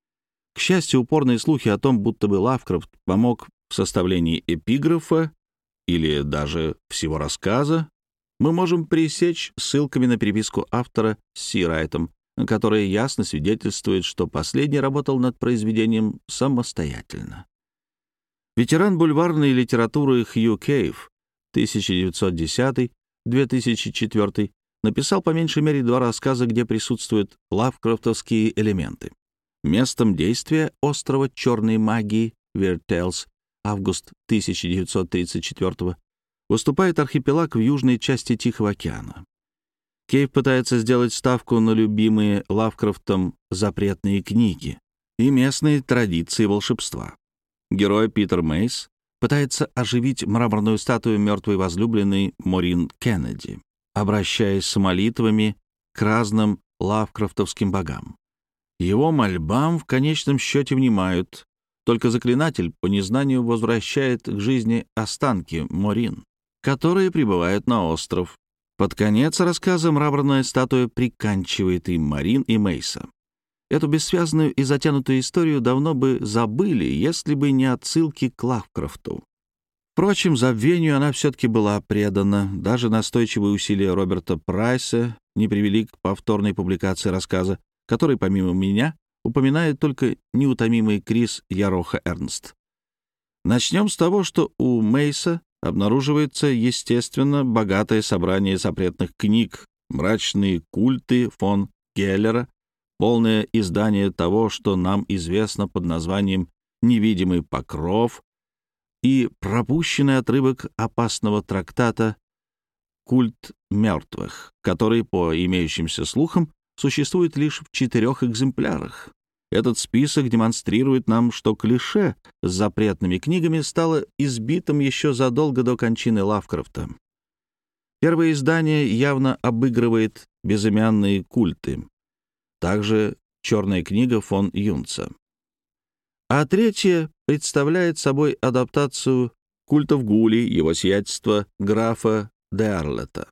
К счастью, упорные слухи о том, будто бы Лавкрафт помог в составлении эпиграфа или даже всего рассказа, мы можем пресечь ссылками на переписку автора с Сирайтом, которая ясно свидетельствует, что последний работал над произведением самостоятельно. Ветеран бульварной литературы Хью Кейв тысяча девятьсот десятый — две тысячи четвёртый написал по меньшей мере два рассказа, где присутствуют лавкрафтовские элементы. Местом действия острова черной магии Weird Tales, август тысяча девятьсот тридцать четвёртого, выступает архипелаг в южной части Тихого океана. Кейв пытается сделать ставку на любимые Лавкрафтом запретные книги и местные традиции волшебства. Герой Питер Мейс пытается оживить мраморную статую мертвой возлюбленной Морин Кеннеди, обращаясь с молитвами к разным лавкрафтовским богам. Его мольбам в конечном счете внимают. Только заклинатель по незнанию возвращает к жизни останки Морин, которые прибывают на остров. Под конец рассказа мраморная статуя приканчивает и Морин, и Мейса. Эту бессвязную и затянутую историю давно бы забыли, если бы не отсылки к Лавкрафту. Впрочем, забвению она все-таки была предана. Даже настойчивые усилия Роберта Прайса не привели к повторной публикации рассказа, который, помимо меня, упоминает только неутомимый Крис Яроха Эрнст. Начнем с того, что у Мейса обнаруживается, естественно, богатое собрание запретных книг, мрачные культы фон Геллера, полное издание того, что нам известно под названием «Невидимый покров», и пропущенный отрывок опасного трактата «Культ мертвых», который, по имеющимся слухам, существует лишь в четырех экземплярах. Этот список демонстрирует нам, что клише с запретными книгами стало избитым еще задолго до кончины Лавкрафта. Первое издание явно обыгрывает безымянные культы, также «Черная книга» фон Юнца. А третье представляет собой адаптацию культов Гули, его сиятельства графа де Арлета.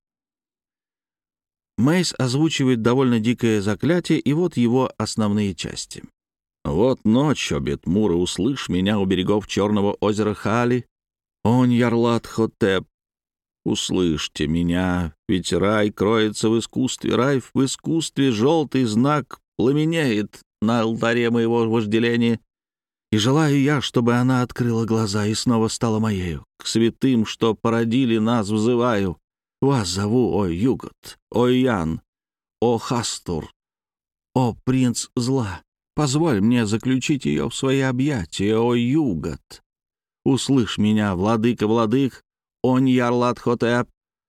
Мейс озвучивает довольно дикое заклятие, и вот его основные части. «Вот ночь, о Бетмура, услышь меня у берегов черного озера Хали, о Ньярлат-Хотеп, услышьте меня, ведь рай кроется в искусстве, рай в искусстве, желтый знак пламенеет на алтаре моего вожделения, и желаю я, чтобы она открыла глаза и снова стала моею. К святым, что породили нас, взываю. Вас зову, о Югот, о Ян, о Хастур, о принц зла. Позволь мне заключить ее в свои объятия, о Югот. Услышь меня, владыка владык, о Ньярлат-Хотеп».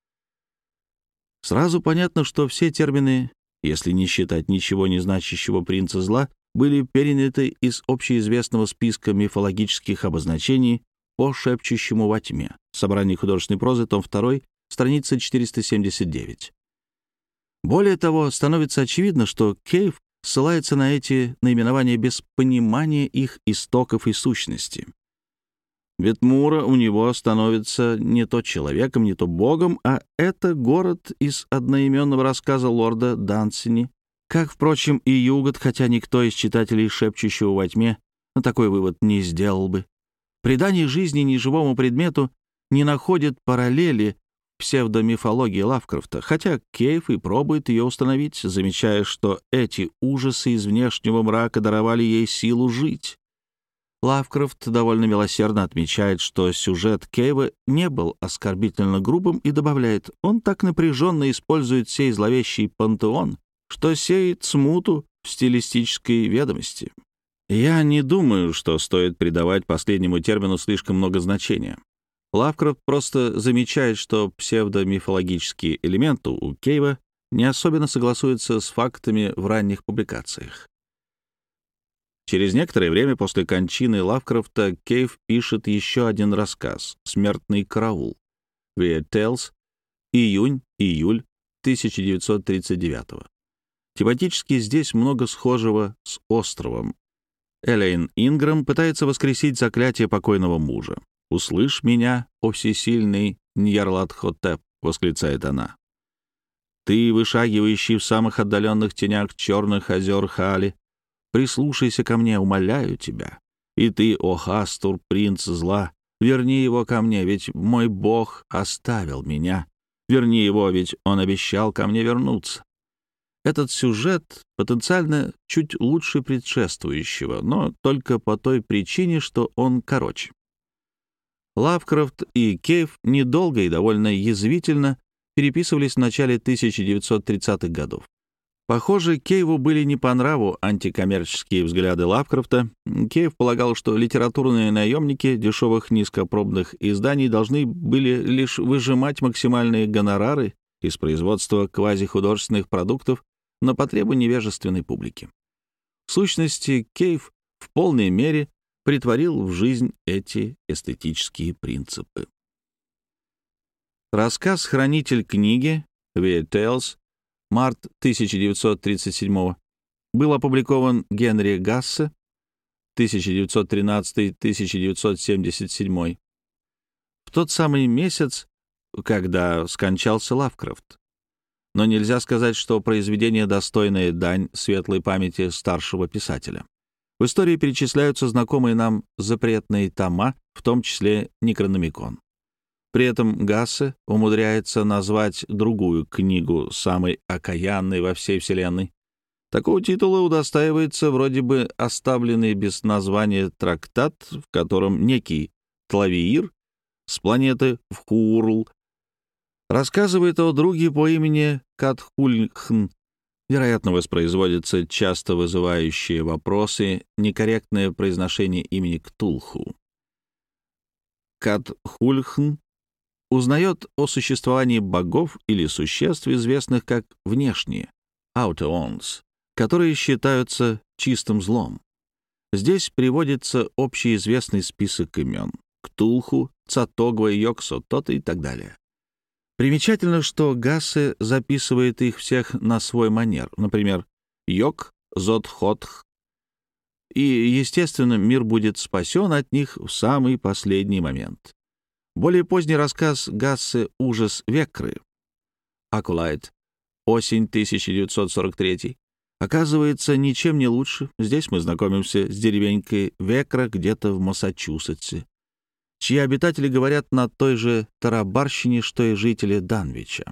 Сразу понятно, что все термины, если не считать ничего не значащего принца зла, были переняты из общеизвестного списка мифологических обозначений по шепчущему во тьме. Собрание художественной прозы, том два, страница четыреста семьдесят девять. Более того, становится очевидно, что Кейв ссылается на эти наименования без понимания их истоков и сущности. Бетмура у него становится не то человеком, не то богом, а это город из одноименного рассказа лорда Дансини, как, впрочем, и Югот, хотя никто из читателей «Шепчущего во тьме» на такой вывод не сделал бы. Предание жизни неживому предмету не находит параллели в псевдомифологии Лавкрафта, хотя Кейв и пробует ее установить, замечая, что эти ужасы из внешнего мрака даровали ей силу жить. Лавкрафт довольно милосердно отмечает, что сюжет Кейва не был оскорбительно грубым, и добавляет: он так напряженно использует сей зловещий пантеон, что сеет смуту в стилистической ведомости. Я не думаю, что стоит придавать последнему термину слишком много значения. Лавкрафт просто замечает, что псевдомифологические элементы у Кейва не особенно согласуются с фактами в ранних публикациях. Через некоторое время после кончины Лавкрафта Кейв пишет еще один рассказ «Смертный караул» Weird Tales, июнь-июль тысяча девятьсот тридцать девятого. Тематически здесь много схожего с островом. Элейн Инграм пытается воскресить заклятие покойного мужа. «Услышь меня, о всесильный Ньярлат-Хотеп», — восклицает она. «Ты, вышагивающий в самых отдаленных тенях черных озер Хали, прислушайся ко мне, умоляю тебя. И ты, о Хастур, принц зла, верни его ко мне, ведь мой бог оставил меня. Верни его, ведь он обещал ко мне вернуться». Этот сюжет потенциально чуть лучше предшествующего, но только по той причине, что он короче. Лавкрафт и Кейв недолго и довольно язвительно переписывались в начале тысяча девятьсот тридцатых годов. Похоже, Кейву были не по нраву антикоммерческие взгляды Лавкрафта. Кейв полагал, что литературные наемники дешевых низкопробных изданий должны были лишь выжимать максимальные гонорары из производства квазихудожественных продуктов на потребу невежественной публики. В сущности, Кейв в полной мере претворил в жизнь эти эстетические принципы. Рассказ «Хранитель книги» Weird Tales, март тысяча девятьсот тридцать седьмого, был опубликован Генри Гассе, тысяча девятьсот тринадцатый — тысяча девятьсот семьдесят седьмой, в тот самый месяц, когда скончался Лавкрафт. Но нельзя сказать, что произведение достойное дань светлой памяти старшего писателя. В истории перечисляются знакомые нам запретные тома, в том числе Некрономикон. При этом Гассе умудряется назвать другую книгу самой окаянной во всей вселенной. Такого титула удостаивается вроде бы оставленный без названия трактат, в котором некий Тлавиир с планеты Вхурл рассказывает о друге по имени Катхульхн. Вероятно, воспроизводится часто вызывающие вопросы некорректное произношение имени Ктулху. Катхульхн узнает о существовании богов или существ, известных как внешние, аутеонс, которые считаются чистым злом. Здесь приводится общеизвестный список имен — Ктулху, Цатогва, Йог-Сотота и так далее. Примечательно, что Гассе записывает их всех на свой манер, например, Йог, Зодхотх, и, естественно, мир будет спасен от них в самый последний момент. Более поздний рассказ Гассе «Ужас Векры» Акулайт, осень тысяча девятьсот сорок третий, оказывается ничем не лучше. Здесь мы знакомимся с деревенькой Векра где-то в Массачусетсе, чьи обитатели говорят на той же тарабарщине, что и жители Данвича.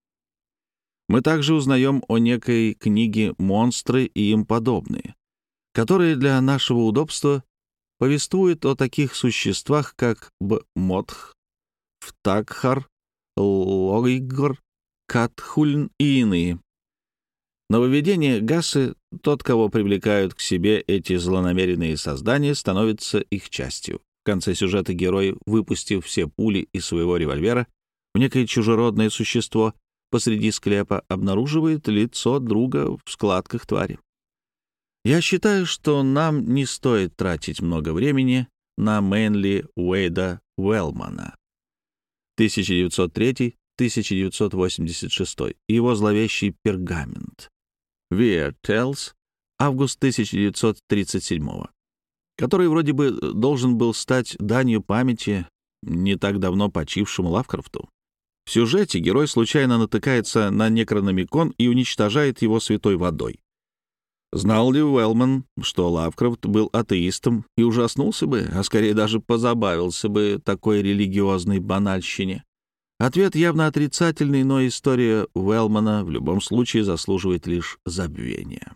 Мы также узнаем о некой книге «Монстры и им подобные», которая для нашего удобства повествует о таких существах, как Б-Мотх, Втакхар, Логигр, Катхульн и иные. Нововведение Гассе, тот, кого привлекают к себе эти злонамеренные создания, становится их частью. В конце сюжета герой, выпустив все пули из своего револьвера в некое чужеродное существо, посреди склепа обнаруживает лицо друга в складках твари. Я считаю, что нам не стоит тратить много времени на Мэнли Уэйда Уэллмана тысяча девятьсот третий — тысяча девятьсот восемьдесят шестой и его зловещий пергамент Weird Tales, август тысяча девятьсот тридцать седьмого, который вроде бы должен был стать данью памяти не так давно почившему Лавкрафту. В сюжете герой случайно натыкается на Некрономикон и уничтожает его святой водой. Знал ли Уэллман, что Лавкрафт был атеистом, и ужаснулся бы, а скорее даже позабавился бы такой религиозной банальщине? Ответ явно отрицательный, но история Уэллмана в любом случае заслуживает лишь забвения.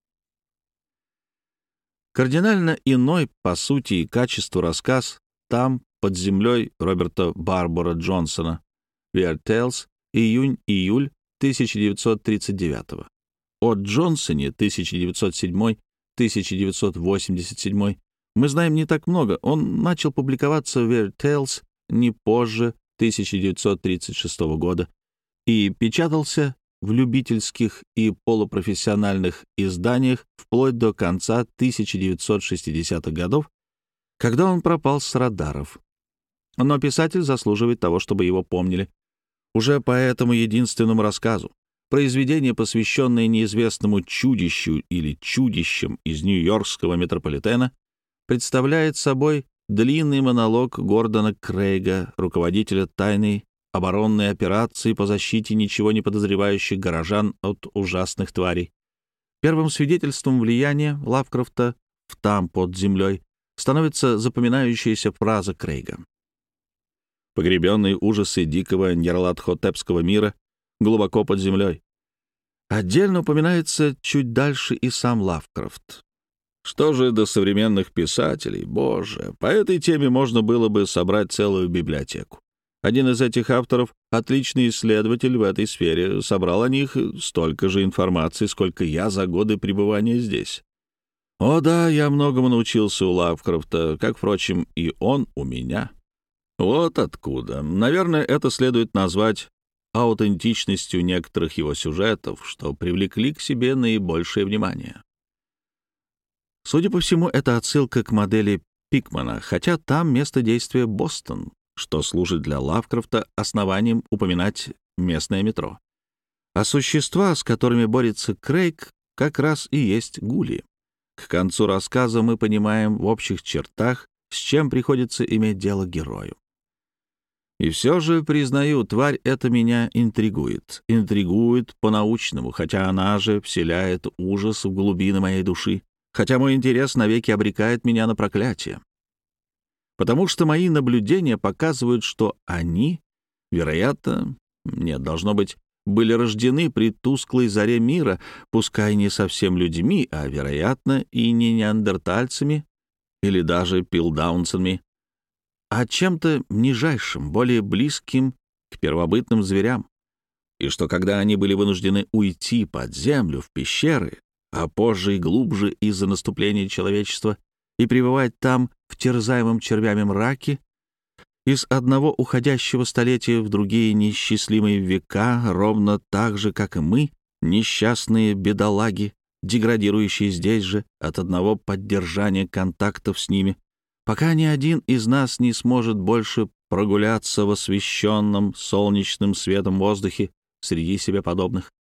Кардинально иной по сути и качеству рассказ «Там, под землей» Роберта Барбора Джонсона, Weird Tales, июнь-июль тысяча девятьсот тридцать девятого. О Джонсоне тысяча девятьсот седьмой — тысяча девятьсот восемьдесят седьмой мы знаем не так много. Он начал публиковаться в Weird Tales не позже тысяча девятьсот тридцать шестого года и печатался в любительских и полупрофессиональных изданиях вплоть до конца тысяча девятьсот шестидесятых годов, когда он пропал с радаров. Но писатель заслуживает того, чтобы его помнили. Уже по этому единственному рассказу, произведение, посвященное неизвестному чудищу или чудищам из нью-йоркского метрополитена, представляет собой длинный монолог Гордона Крейга, руководителя тайной оборонной операции по защите ничего не подозревающих горожан от ужасных тварей. Первым свидетельством влияния Лавкрафта в «Там, под землей» становится запоминающаяся фраза Крейга. «Погребенные ужасы дикого Нерлат-Хотепского мира глубоко под землей». Отдельно упоминается чуть дальше и сам Лавкрафт. Что же до современных писателей, боже, по этой теме можно было бы собрать целую библиотеку. Один из этих авторов, отличный исследователь в этой сфере, собрал о них столько же информации, сколько я за годы пребывания здесь. О да, я многому научился у Лавкрафта, как, впрочем, и он у меня. Вот откуда. Наверное, это следует назвать аутентичностью некоторых его сюжетов, что привлекли к себе наибольшее внимание. Судя по всему, это отсылка к модели Пикмана, хотя там место действия Бостон, что служит для Лавкрафта основанием упоминать местное метро. А существа, с которыми борется Крейг, как раз и есть гули. К концу рассказа мы понимаем в общих чертах, с чем приходится иметь дело герою. И все же, признаю, тварь эта меня интригует. Интригует по-научному, хотя она же вселяет ужас в глубины моей души, хотя мой интерес навеки обрекает меня на проклятие. Потому что мои наблюдения показывают, что они, вероятно, нет, должно быть, были рождены при тусклой заре мира, пускай не совсем людьми, а, вероятно, и не неандертальцами или даже пилдаунцами, а чем-то нижайшим, более близким к первобытным зверям, и что когда они были вынуждены уйти под землю, в пещеры, а позже и глубже из-за наступления человечества, и пребывать там в терзаемом червями мраке, из одного уходящего столетия в другие несчастливые века, ровно так же, как и мы, несчастные бедолаги, деградирующие здесь же от одного поддержания контактов с ними, пока ни один из нас не сможет больше прогуляться в освещенном солнечным светом воздухе среди себе подобных.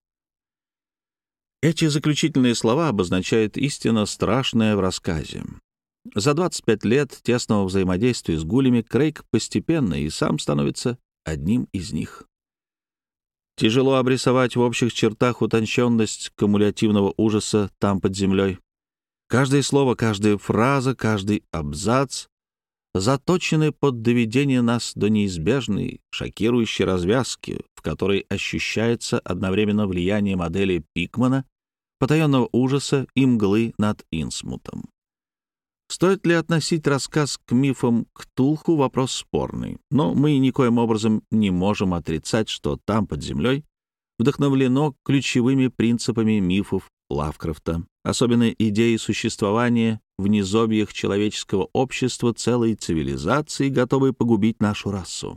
Эти заключительные слова обозначают истинно страшное в рассказе. За двадцать пять лет тесного взаимодействия с гулями Крейг постепенно и сам становится одним из них. Тяжело обрисовать в общих чертах утонченность кумулятивного ужаса там под землей. Каждое слово, каждая фраза, каждый абзац заточены под доведение нас до неизбежной, шокирующей развязки, в которой ощущается одновременно влияние модели Пикмана, потаенного ужаса и мглы над Инсмутом. Стоит ли относить рассказ к мифам Ктулху — вопрос спорный, но мы никоим образом не можем отрицать, что там под землей вдохновлено ключевыми принципами мифов Лавкрафта, особенно идеей существования в низобьях человеческого общества целой цивилизации, готовой погубить нашу расу.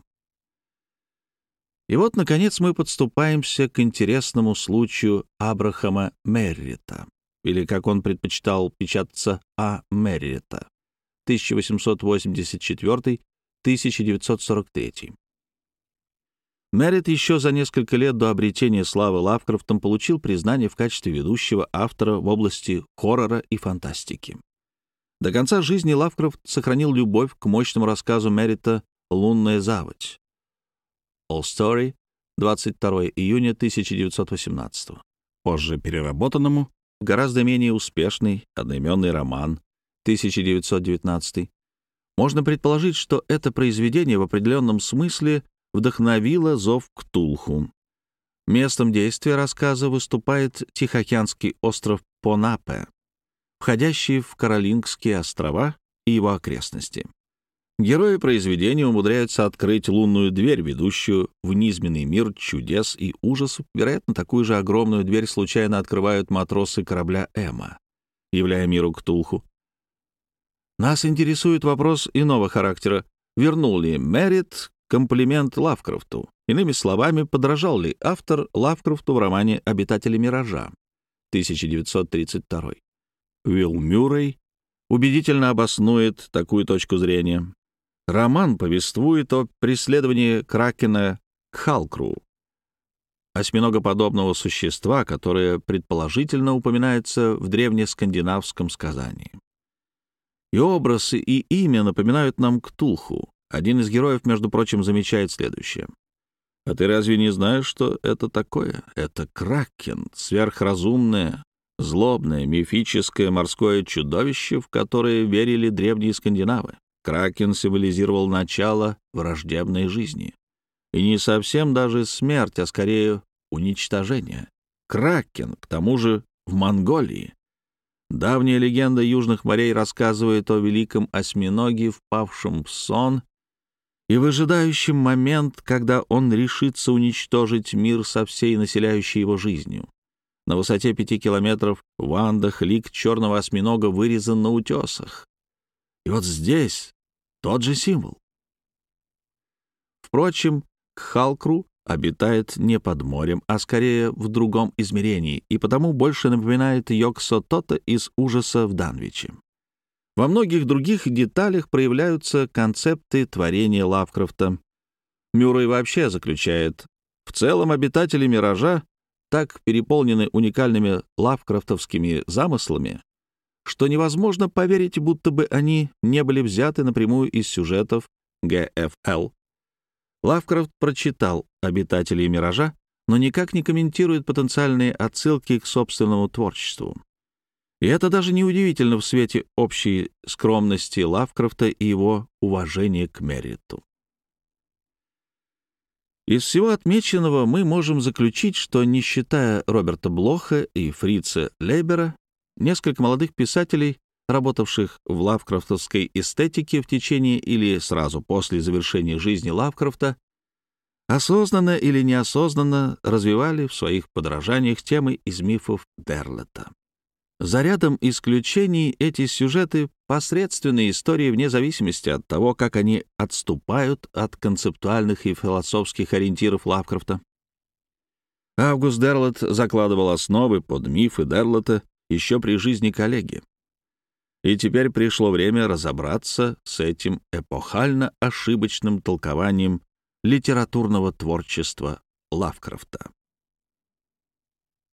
И вот, наконец, мы подступаемся к интересному случаю Абрахама Меррита, или, как он предпочитал печататься, А. Меррита, тысяча восемьсот восемьдесят четвёртый — тысяча девятьсот сорок третий. Меррит еще за несколько лет до обретения славы Лавкрафтом получил признание в качестве ведущего автора в области хоррора и фантастики. До конца жизни Лавкрафт сохранил любовь к мощному рассказу Меррита «Лунная заводь» All Story, двадцать второго июня тысяча девятьсот восемнадцатого, позже переработанному в гораздо менее успешный одноименный роман тысяча девятьсот девятнадцатый. Можно предположить, что это произведение в определенном смысле вдохновило зов Ктулху. Местом действия рассказа выступает Тихоокеанский остров Понапе, входящий в Каролингские острова и его окрестности. Герои произведения умудряются открыть лунную дверь, ведущую в низменный мир чудес и ужасов. Вероятно, такую же огромную дверь случайно открывают матросы корабля «Эмма», являя миру Ктулху. Нас интересует вопрос иного характера. Вернул ли Меррит комплимент Лавкрафту? Иными словами, подражал ли автор Лавкрафту в романе «Обитатели миража» тысяча девятьсот тридцать второй? Уилл Мюррей убедительно обоснует такую точку зрения. Роман повествует о преследовании кракена Кхалкру, осьминогоподобного существа, которое предположительно упоминается в древнескандинавском сказании. И образ, и имя напоминают нам Ктулху. Один из героев, между прочим, замечает следующее. «А ты разве не знаешь, что это такое? Это кракен, сверхразумное, злобное, мифическое морское чудовище, в которое верили древние скандинавы. Кракен символизировал начало враждебной жизни. И не совсем даже смерть, а скорее уничтожение. Кракен, к тому же, в Монголии. Давняя легенда южных морей рассказывает о великом осьминоге, впавшем в сон и выжидающем момент, когда он решится уничтожить мир со всей населяющей его жизнью. На высоте пяти километров в Андах лик черного осьминога вырезан на утесах. И вот здесь тот же символ. Впрочем, Кхалкру обитает не под морем, а скорее в другом измерении, и потому больше напоминает Йог-Сотота из «Ужаса в Данвиче». Во многих других деталях проявляются концепты творения Лавкрафта. Мюррей вообще заключает: в целом обитатели миража так переполнены уникальными лавкрафтовскими замыслами, что невозможно поверить, будто бы они не были взяты напрямую из сюжетов Г Ф Л. Лавкрафт прочитал «Обитателей миража», но никак не комментирует потенциальные отсылки к собственному творчеству. И это даже неудивительно в свете общей скромности Лавкрафта и его уважения к мериту. Из всего отмеченного мы можем заключить, что, не считая Роберта Блоха и Фрица Лейбера, несколько молодых писателей, работавших в лавкрафтовской эстетике в течение или сразу после завершения жизни Лавкрафта, осознанно или неосознанно развивали в своих подражаниях темы из мифов Дерлета. За рядом исключений эти сюжеты — посредственные истории вне зависимости от того, как они отступают от концептуальных и философских ориентиров Лавкрафта. Август Дерлет закладывал основы под мифы Дерлета еще при жизни коллеги. И теперь пришло время разобраться с этим эпохально ошибочным толкованием литературного творчества Лавкрафта.